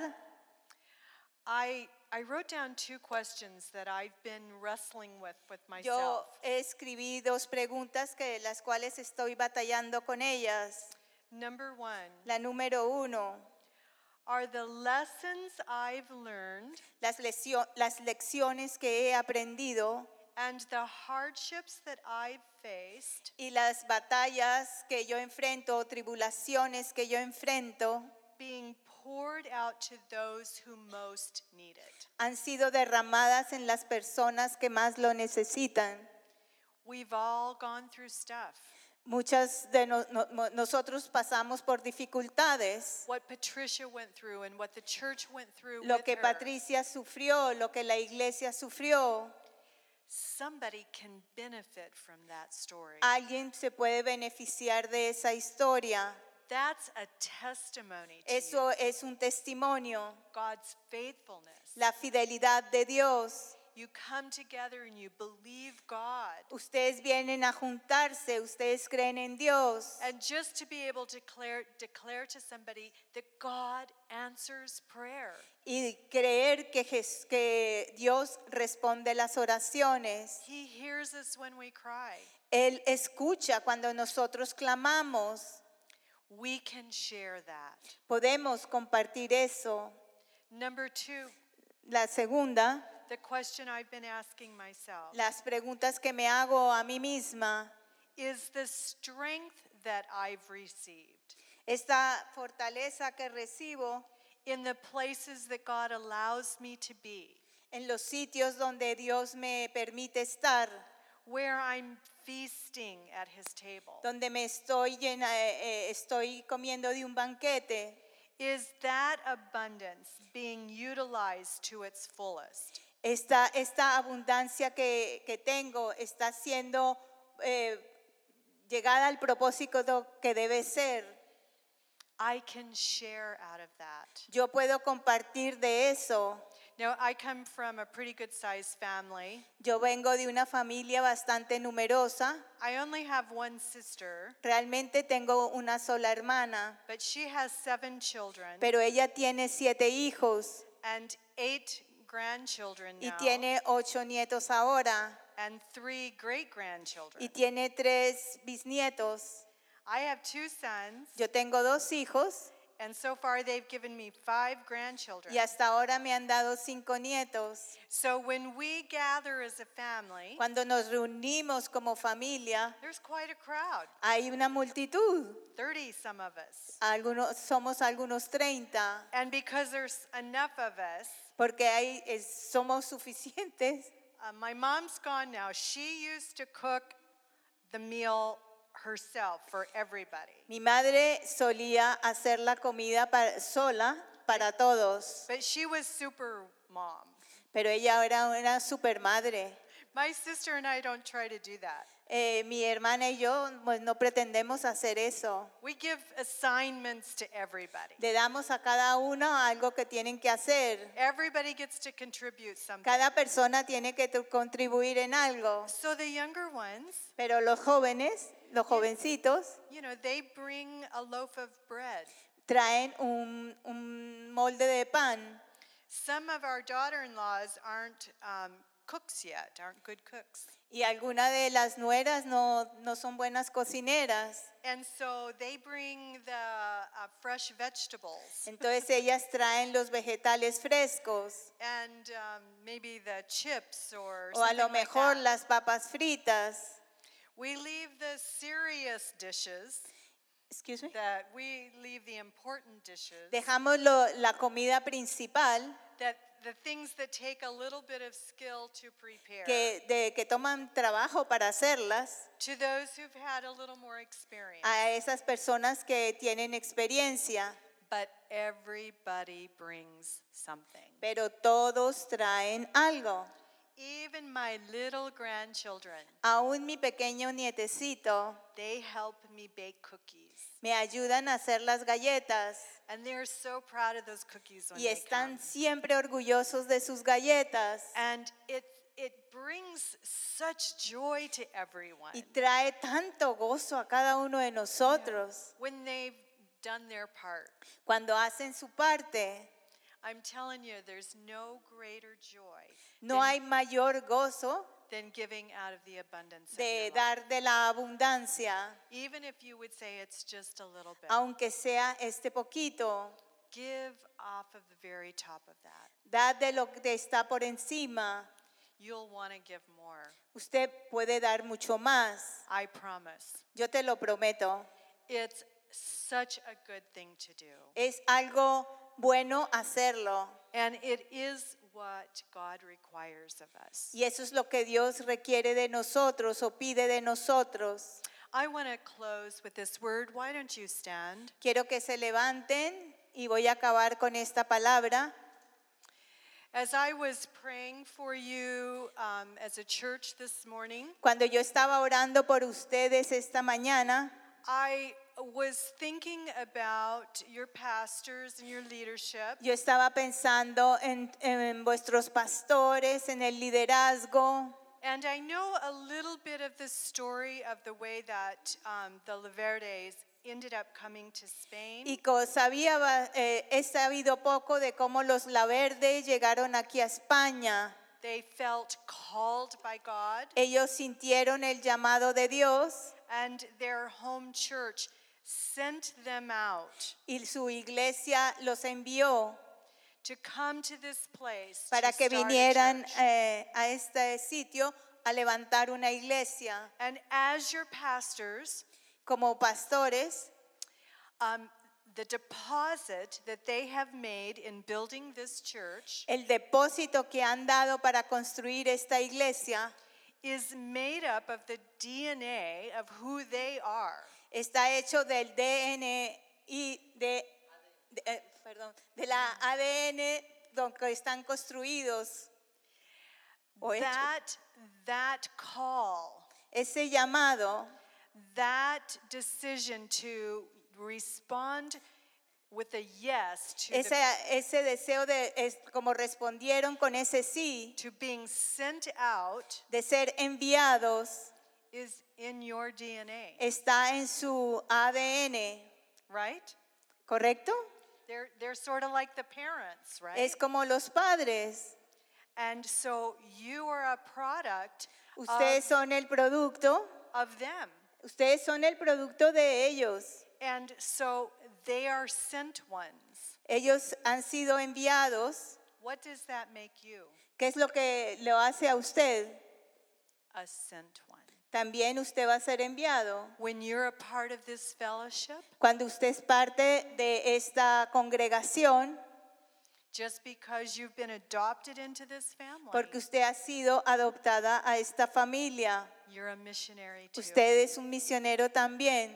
I wrote down two questions that I've been wrestling with myself. Yo escribí dos preguntas que las cuales estoy batallando con ellas. Number one, La número 1, are the lessons I've learned las lecciones que he aprendido and the hardships that I've faced y las batallas que yo enfrento, tribulaciones que yo enfrento, being poured out to those who most need it. han sido derramadas en las personas que más lo necesitan. We've all gone through stuff. Muchas de nosotros pasamos por dificultades. What Patricia went through and what the church went through Lo with que her. Patricia sufrió, lo que la iglesia sufrió, Somebody can benefit from that story. alguien se puede beneficiar de esa historia. That's a testimony to Eso es un testimonio, you. God's faithfulness. la fidelidad de Dios. You come together and you believe God. Ustedes vienen a juntarse, ustedes creen en Dios. And just to be able to declare to somebody that God answers prayer. Y creer que Dios responde las oraciones. He hears us when we cry. Él escucha cuando nosotros clamamos. We can share that. Podemos compartir eso. Number two, La segunda, the question I've been asking myself. las preguntas que me hago a mí misma. Is the strength that I've received Esta fortaleza que recibo in the places that God allows me to be, en los sitios donde Dios me permite estar, where I'm feasting at His table, donde me estoy estoy comiendo de un banquete. is that abundance being utilized to its fullest? Esta abundancia que tengo está siendo llegada al propósito que debe ser. I can share out of that. Yo puedo compartir de eso. Now, I come from a pretty good sized family. Yo vengo de una familia bastante numerosa. I only have one sister, Realmente tengo una sola hermana, but she has 7 children pero ella tiene 7 hijos and 8 grandchildren y now, tiene 8 nietos ahora and 3 great grandchildren. y tiene 3 bisnietos. I have 2 sons, Yo tengo 2 hijos and so far they've given me 5 grandchildren. y hasta ahora me han dado 5 nietos. So when we gather as a family, Cuando nos reunimos como familia, there's quite a crowd, hay una multitud. 30 some of us. Somos algunos 30, And because there's enough of us, porque somos suficientes. my mom's gone now. She used to cook the meal herself for everybody. Mi madre solía hacer la comida sola para todos, But she was super mom. pero ella era una super madre. My sister and I don't try to do that. Mi hermana y yo pues, no pretendemos hacer eso. We give assignments to everybody. Le damos a cada uno algo que tienen que hacer. Everybody gets to contribute something. Cada persona tiene que contribuir en algo. So the younger ones, Pero los jóvenes, los jovencitos, you know, they bring a loaf of bread. traen un molde de pan. Some of our daughter-in-laws aren't cooks yet, aren't good cooks. Y algunas de las nueras no son buenas cocineras. And so they bring the fresh vegetables Entonces ellas traen los vegetales frescos. and maybe the chips or O a something lo like mejor that. las papas fritas. We leave the serious dishes, Excuse me. we leave the important dishes, Dejamos la comida principal that the things that take a little bit of skill to prepare, que toman trabajo para hacerlas to those who've had a little more experience. a esas personas que tienen experiencia. But everybody brings something. Pero todos traen algo. Even my little grandchildren, Aún mi pequeño nietecito they help me bake cookies. me ayudan a hacer las galletas And they're so proud of those cookies when y they están come. siempre orgullosos de sus galletas And it brings such joy to everyone y trae tanto gozo a cada uno de nosotros when they've done their part. cuando hacen su parte. I'm telling you, there's no greater joy No hay mayor gozo than giving out of the abundance of de your life. dar de la abundancia, Even if you would say it's just a little bit, aunque sea este poquito. give off of the very top of that. Da de lo que está por encima. You'll want to give more. Usted puede dar mucho más. I promise. Yo te lo prometo. It's such a good thing to do. Es algo bueno hacerlo. And it is what God requires of us. Y eso es lo que Dios requiere de nosotros o pide de nosotros. I want to close with this word. Why don't you stand? Quiero que se levanten y voy a acabar con esta palabra. As I was praying for you as a church this morning, Cuando yo estaba orando por ustedes esta mañana, I was thinking about your pastors and your leadership. yo estaba pensando en vuestros pastores, en el liderazgo. And I know a little bit of the story of the way that the Leverdes ended up coming to Spain. Y he sabido poco de cómo los Laverde llegaron aquí a España. They felt called by God, Ellos sintieron el llamado de Dios and their home church sent them out y su iglesia los envió to come to this place para to que start a vinieran church. a este sitio a levantar una iglesia. And as your pastors, Como pastores, the deposit that they have made in building this church el depósito que han dado para construir esta iglesia is made up of the DNA of who they are. está hecho del DNA y de la ADN donde están construidos. O hecho. That call, Ese llamado, that decision to respond with a yes to, ese deseo como respondieron con ese sí, to being sent out de ser enviados, is in your DNA, está en su ADN, right? ¿correcto? They're sort of like the parents, right? Es como los padres. And so you are a product Ustedes son el producto, of them. ustedes son el producto de ellos. And so they are sent ones. Ellos han sido enviados. What does that make you? ¿Qué es lo que lo hace a usted? A sent one. También usted va a ser enviado. When you're a part of this fellowship, Cuando usted es parte de esta congregación, just because you've been adopted into this family, porque usted ha sido adoptada a esta familia, you're a missionary too. usted es un misionero también.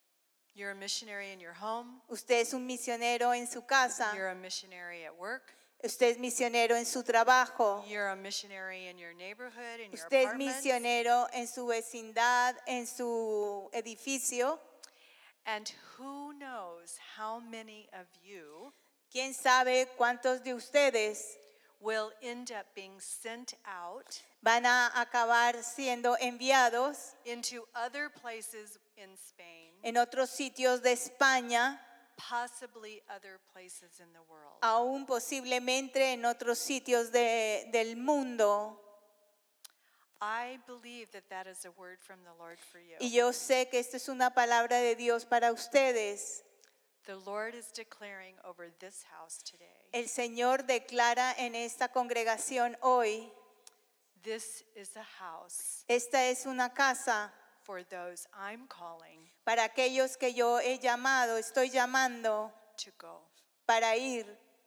You're a missionary in your home. Usted es un misionero en su casa, You're a missionary at work. Usted es misionero en su trabajo. You're a missionary in your neighborhood, in your Usted es apartments. misionero en su vecindad, en su edificio. And who knows how many of you ¿Quién sabe cuántos de ustedes will end up being sent out van a acabar siendo enviados into other places in Spain, en otros sitios de España, possibly other places in the world? aún posiblemente en otros sitios del mundo? I believe that that is a word from the Lord for you. Y yo sé que esto es una palabra de Dios para ustedes. The Lord is declaring over this house today, El Señor declara en esta congregación hoy, this is a house esta es una casa for those I'm calling para aquellos que yo he llamado, estoy llamando to go. para ir.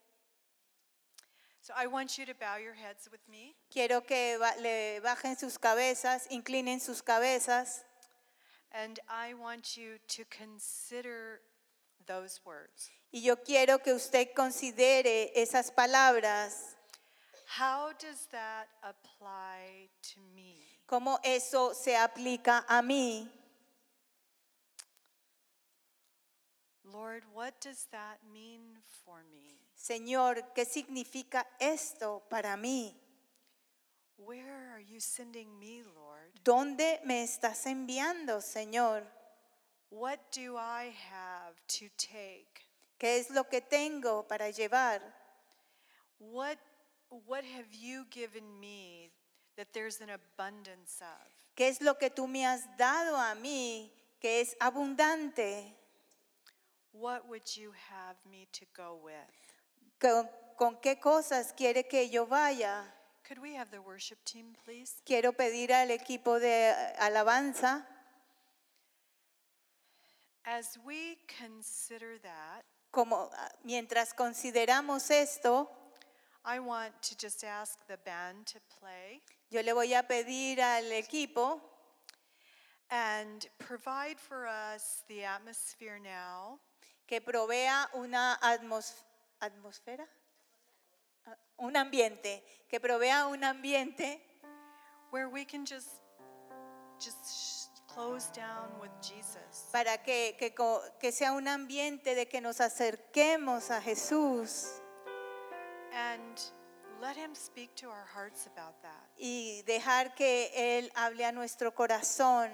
So I want you to bow your heads with me. Quiero que le bajen sus cabezas, inclinen sus cabezas. And I want you to consider those words. Y yo quiero que usted considere esas palabras, How does that apply to me? cómo eso se aplica a mí. Lord, what does that mean for me? Señor, ¿qué significa esto para mí? Where are you sending me, Lord? ¿Dónde me estás enviando, Señor? What do I have to take? ¿Qué es lo que tengo para llevar? What have you given me that there's an abundance of? ¿Qué es lo que tú me has dado a mí que es abundante? What would you have me to go with? ¿Con qué cosas quiere que yo vaya? Could we have the worship team, please? Quiero pedir al equipo de alabanza, As we consider that, mientras consideramos esto, I want to just ask the band to play yo le voy a pedir al equipo and provide for us the atmosphere now que provea una atmósfera, un ambiente, que provea un ambiente where we can just close down with Jesus. para que sea un ambiente de que nos acerquemos a Jesús And let him speak to our hearts about that. y dejar que Él hable a nuestro corazón.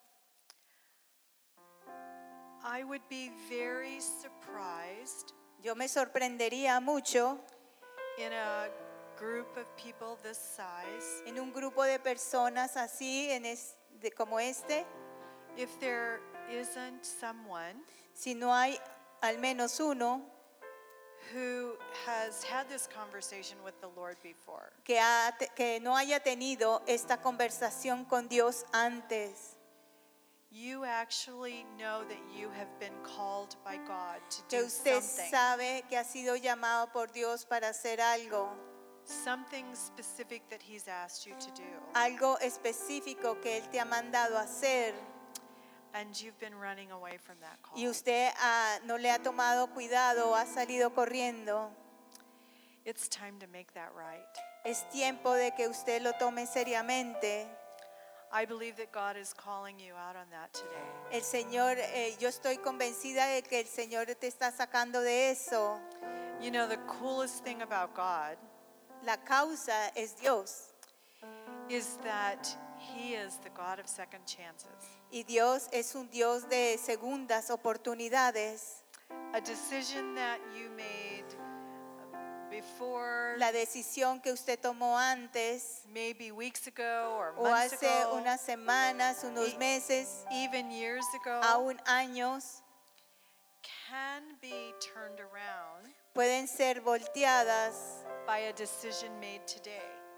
I would be very surprised Yo me sorprendería mucho in a group of people this size en un grupo de personas así, como este, if there isn't someone si no hay al menos uno who has had this conversation with the Lord before. que no haya tenido esta conversación con Dios antes. You actually know that you have been called by God to Que do usted something. sabe que ha sido llamado por Dios para hacer algo. Something specific that he's asked you to do. Algo específico que Él te ha mandado hacer. And you've been running away from that call. Y usted no le ha tomado cuidado, ha salido corriendo. It's time to make that right. Es tiempo de que usted lo tome seriamente. I believe that God is calling you out on that today. El Señor, yo estoy convencida de que el Señor te está sacando de eso. You know, the coolest thing about God La causa es Dios. is that he is the God of second chances. Y Dios es un Dios de segundas oportunidades. A decision that you made before, La decisión que usted tomó antes, maybe weeks ago or o months hace ago, unas semanas, unos meses, even years ago, aún años, can be turned around pueden ser volteadas, by a decision made today.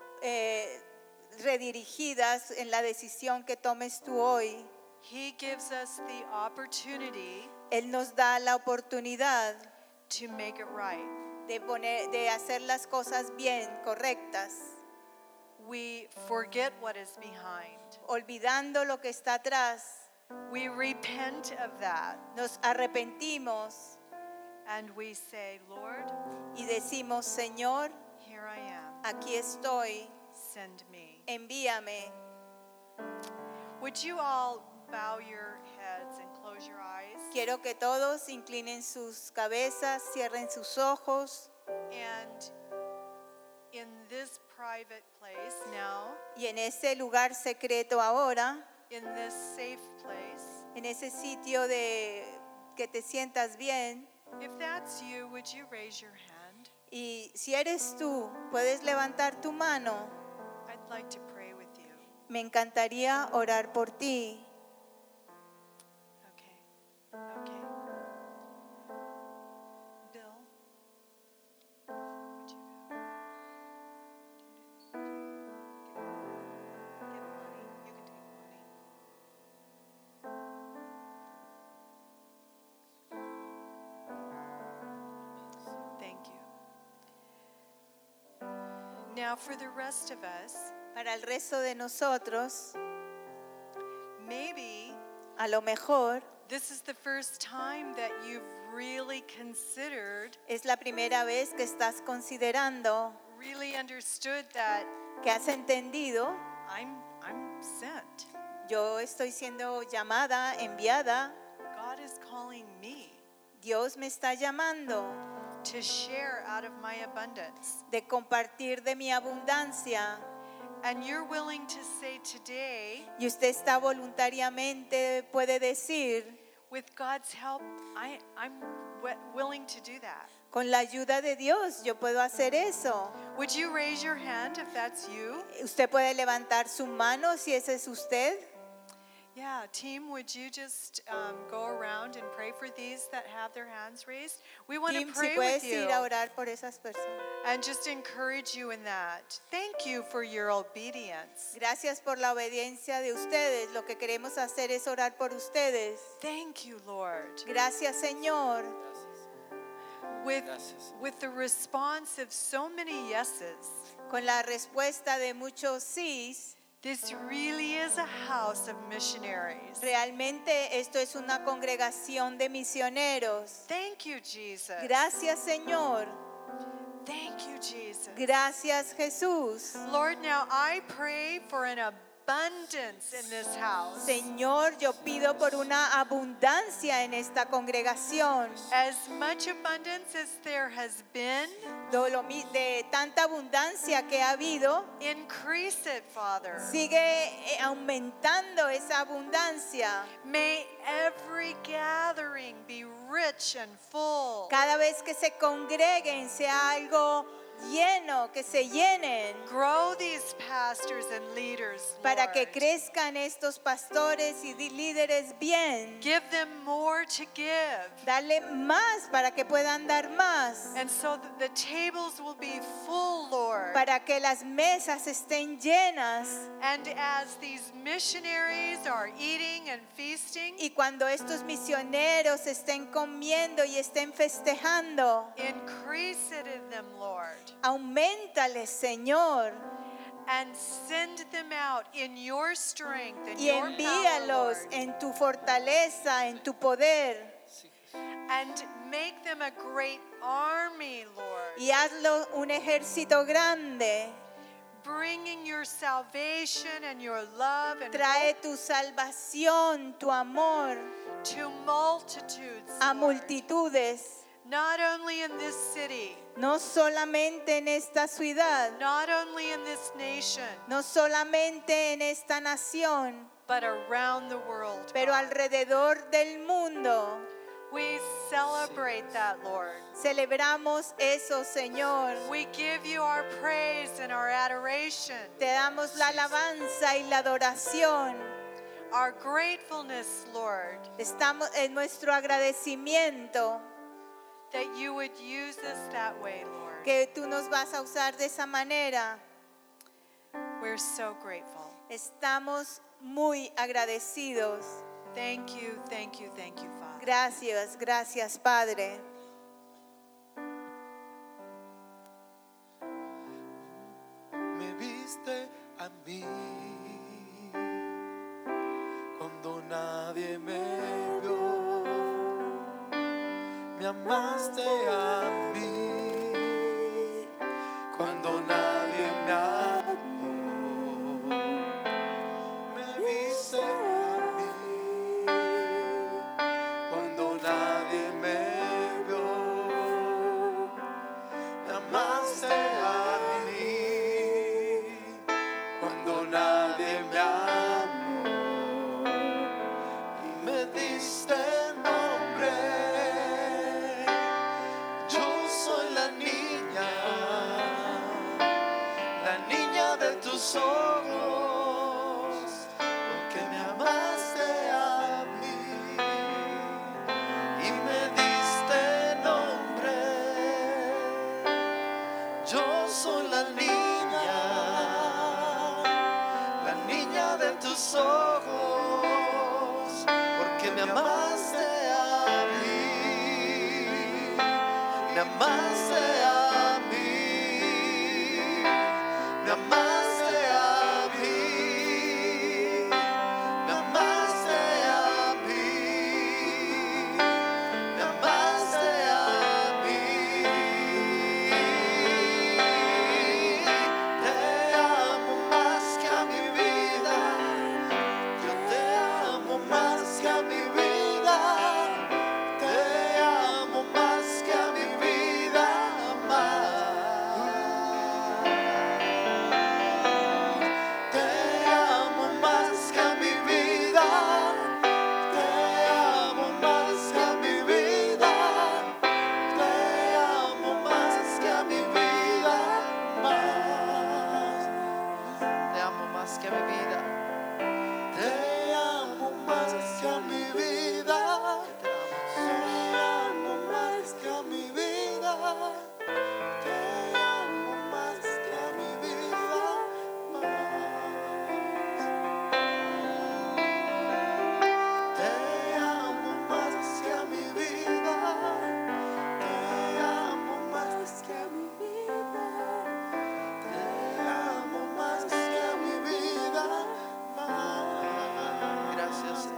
redirigidas en la decisión que tomes tú hoy. He gives us the opportunity Él nos da la oportunidad to make it right. de hacer las cosas bien, correctas, We forget what is behind. olvidando lo que está atrás. We repent of that. Nos arrepentimos And we say, Lord, y decimos, Señor, here I am. aquí estoy, Send me. envíame. Would you all bow your heads and close your eyes? Quiero que todos inclinen sus cabezas, cierren sus ojos And in this private place now, y en ese lugar secreto ahora, in this safe place, en ese sitio de que te sientas bien, if that's you, would you raise your hand? y si eres tú, puedes levantar tu mano. I'd like to pray with you. Me encantaría orar por ti. Okay. Okay. Bill, would you go? Get Lonnie. You can take Lonnie. Thank you. Now for the rest of us, Para el resto de nosotros, maybe a lo mejor this is the first time that you've really considered, es la primera vez que estás considerando, really understood that que has entendido, I'm sent. yo estoy siendo llamada, enviada, God is calling me Dios me está llamando to share out of my abundance. de compartir de mi abundancia. And you're willing to say today, Y usted está voluntariamente, puede decir, with God's help, I'm willing to do that. con la ayuda de Dios yo puedo hacer eso. Would you raise your hand if that's you? Usted puede levantar su mano si ese es usted. Yeah, team, would you just go around and pray for these that have their hands raised? We want Tim, to si pray puedes with you ir a orar por esas personas. and just encourage you in that. Thank you for your obedience. Gracias por la obediencia de ustedes. Lo que queremos hacer es orar por ustedes. Thank you, Lord. Gracias, Señor. With the response of so many yeses, Con la respuesta de muchos sís, this really is a house of missionaries. realmente esto es una congregación de misioneros. Thank you, Jesus. Gracias, Señor. Thank you, Jesus. Gracias, Jesús. Lord, now I pray for an abundance in this house. Señor, yo pido por una abundancia en esta congregación. As much abundance as there has been, De tanta abundancia que ha habido, increase it, Father. sigue aumentando esa abundancia. May every gathering be rich and full. Cada vez que se congreguen sea algo lleno, que se llenen, Grow these pastors and leaders, para que Lord. crezcan estos pastores y líderes bien. Give them more to give. Darle más para que puedan dar más, And so that the tables will be full, Lord. para que las mesas estén llenas. And as these missionaries are eating and feasting, Y cuando estos misioneros estén comiendo y estén festejando, increase it in them, Lord. auméntales, Señor, And send them out in your strength and y your power, envíalos Lord. en tu fortaleza, en tu poder, And make them a great army, Lord. y hazlo un ejército grande. Bringing your salvation and your love and Trae tu salvación, tu amor to multitudes, a Lord. multitudes, Not only in this city, no solamente en esta ciudad, not only in this nation, no solamente en esta nación, but around the world. pero God. alrededor del mundo. We celebrate that, Lord. Celebramos eso, Señor. We give you our praise and our adoration, Te damos la alabanza y la adoración. our gratefulness, Lord, Estamos en nuestro agradecimiento that you would use us that way, Lord. que tú nos vas a usar de esa manera. We're so grateful. Estamos muy agradecidos. Thank you, thank you, thank you, Father. Gracias, gracias, Padre. Me viste a mí cuando nadie me vio. me amaste a mí cuando nadie me amó. Me viste a mí cuando nadie me vio. Me amaste a mí cuando nadie me amó y me diste nombre. Yo soy la niña de tus ojos, porque me amaste a mí y me diste nombre. Yo soy la niña de tus ojos, porque me amaste a mí, me amaste a mí, me amaste a mí, me amaste a mí, me amaste a mí. Te amo más que a mi vida, yo te amo más que a mi vida, te amo más que a mi vida, más. Te amo más que a mi vida, te amo más que a mi vida, te amo más que a mi vida, más. Te amo más que a mi vida, te amo más que a mi vida, te amo más que a mi vida, te amo más que a mi vida, te amo más que a mi vida, te amo más que a mi vida, te amo más que a mi vida, gracias.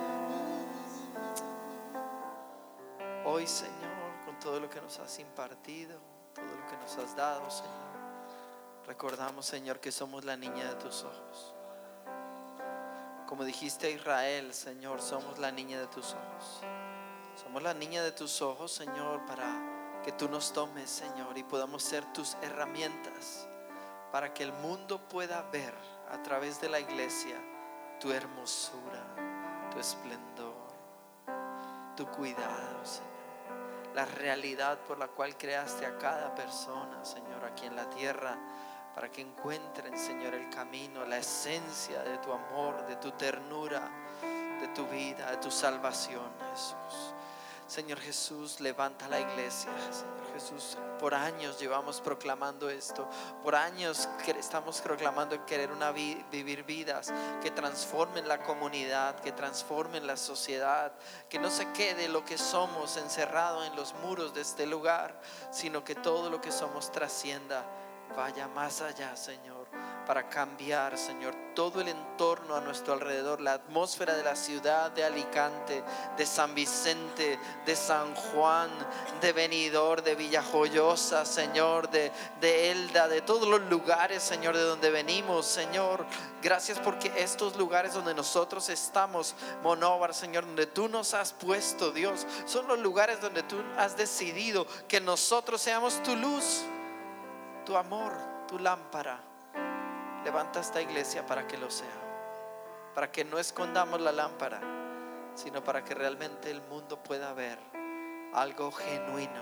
Hoy, Señor, con todo lo que nos has impartido, todo lo que nos has dado, Señor, recordamos, Señor, que somos la niña de tus ojos. Como dijiste a Israel, Señor, somos la niña de tus ojos. Somos la niña de tus ojos, Señor, para que tú nos tomes, Señor, y podamos ser tus herramientas para que el mundo pueda ver a través de la iglesia tu hermosura, tu esplendor, tu cuidado, Señor. La realidad por la cual creaste a cada persona, Señor, aquí en la tierra, para que encuentren, Señor, el camino, la esencia de tu amor, de tu ternura, de tu vida, de tu salvación, Jesús. Señor Jesús, levanta la iglesia. Señor Jesús, por años llevamos proclamando esto. Por años estamos proclamando querer vivir vidas que transformen la comunidad, que transformen la sociedad, que no se quede lo que somos encerrado en los muros de este lugar, sino que todo lo que somos trascienda, vaya más allá, Señor, para cambiar, Señor, todo el entorno a nuestro alrededor, la atmósfera de la ciudad de Alicante, de San Vicente, de San Juan, de Benidorm, de Villajoyosa, Señor, de Elda, de todos los lugares, Señor, de donde venimos, Señor. Gracias porque estos lugares donde nosotros estamos, Monóvar, Señor, donde tú nos has puesto, Dios, son los lugares donde tú has decidido que nosotros seamos tu luz, tu amor, tu lámpara. Levanta esta iglesia para que lo sea, para que no escondamos la lámpara, sino para que realmente el mundo pueda ver algo genuino,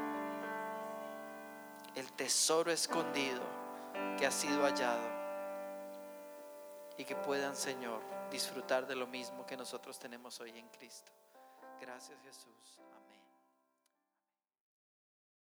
el tesoro escondido que ha sido hallado, y que puedan, Señor, disfrutar de lo mismo que nosotros tenemos hoy en Cristo. Gracias, Jesús. Amén.